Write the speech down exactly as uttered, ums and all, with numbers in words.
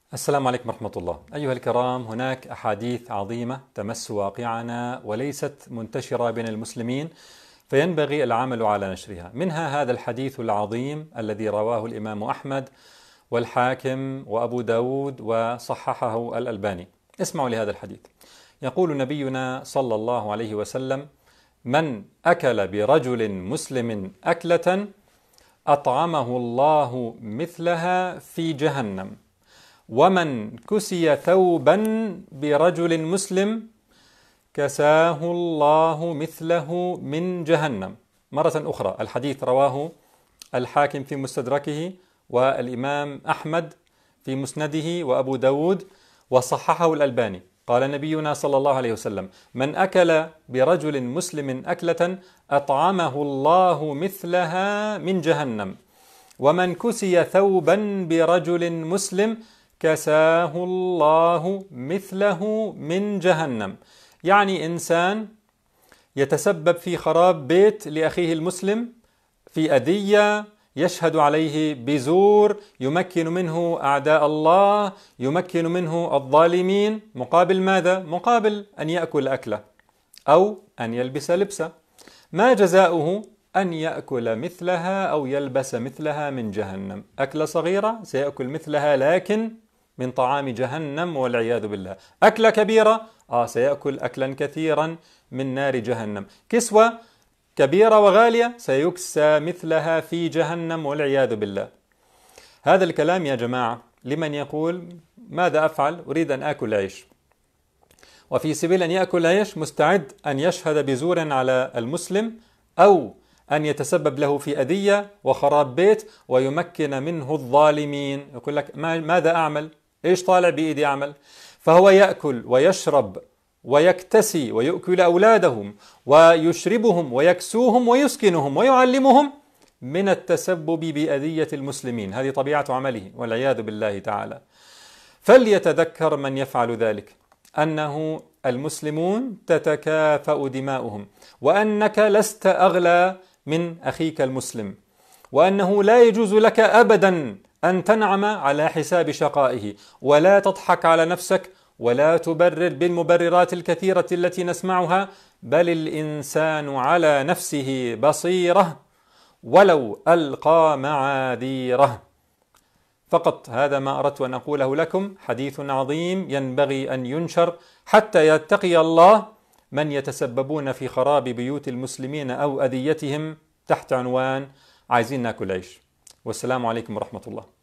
السلام عليكم ورحمة الله. أيها الكرام، هناك أحاديث عظيمة تمس واقعنا وليست منتشرة بين المسلمين، فينبغي العمل على نشرها. منها هذا الحديث العظيم الذي رواه الإمام أحمد والحاكم وأبو داود وصححه الألباني. اسمعوا لهذا الحديث. يقول نبينا صلى الله عليه وسلم: من أكل برجل مسلم أكلة أطعمه الله مثلها في جهنم، ومن كسي ثوبا برجل مسلم كساه الله مثله من جهنم. مرة أخرى، الحديث رواه الحاكم في مستدركه والإمام أحمد في مسنده وأبو داود وصححه الألباني. قال نبينا صلى الله عليه وسلم: من أكل برجل مسلم أكلة أطعمه الله مثلها من جهنم، ومن كسي ثوبا برجل مسلم كساه الله مثله من جهنم. يعني إنسان يتسبب في خراب بيت لأخيه المسلم، في أذية، يشهد عليه بزور، يمكن منه أعداء الله، يمكن منه الظالمين، مقابل ماذا؟ مقابل أن يأكل أكله أو أن يلبس لبسه. ما جزاؤه؟ أن يأكل مثلها أو يلبس مثلها من جهنم. أكلة صغيرة سيأكل مثلها لكن من طعام جهنم والعياذ بالله. أكلة كبيرة آه سيأكل أكلا كثيرا من نار جهنم. كسوة كبيرة وغالية سيكسى مثلها في جهنم والعياذ بالله. هذا الكلام يا جماعة لمن يقول: ماذا أفعل؟ أريد أن آكل عيش، وفي سبيل أن يأكل عيش مستعد أن يشهد بزور على المسلم أو أن يتسبب له في أذية وخراب بيت ويمكن منه الظالمين. يقول لك: ماذا أعمل؟ إيش طالع بإيدي أعمل؟ فهو يأكل ويشرب ويكتسي ويأكل أولادهم ويشربهم ويكسوهم ويسكنهم ويعلمهم من التسبب بأذية المسلمين. هذه طبيعة عمله والعياذ بالله تعالى. فليتذكر من يفعل ذلك أنه المسلمون تتكافأ دماؤهم، وأنك لست أغلى من أخيك المسلم، وأنه لا يجوز لك أبدا أن تنعم على حساب شقائه، ولا تضحك على نفسك، ولا تبرر بالمبررات الكثيرة التي نسمعها، بل الإنسان على نفسه بصيرة ولو ألقى معاذيره. فقط هذا ما أردت أن أقوله لكم. حديث عظيم ينبغي أن ينشر حتى يتقي الله من يتسببون في خراب بيوت المسلمين أو أذيتهم تحت عنوان عايزين ناكل عيش. والسلام عليكم ورحمة الله.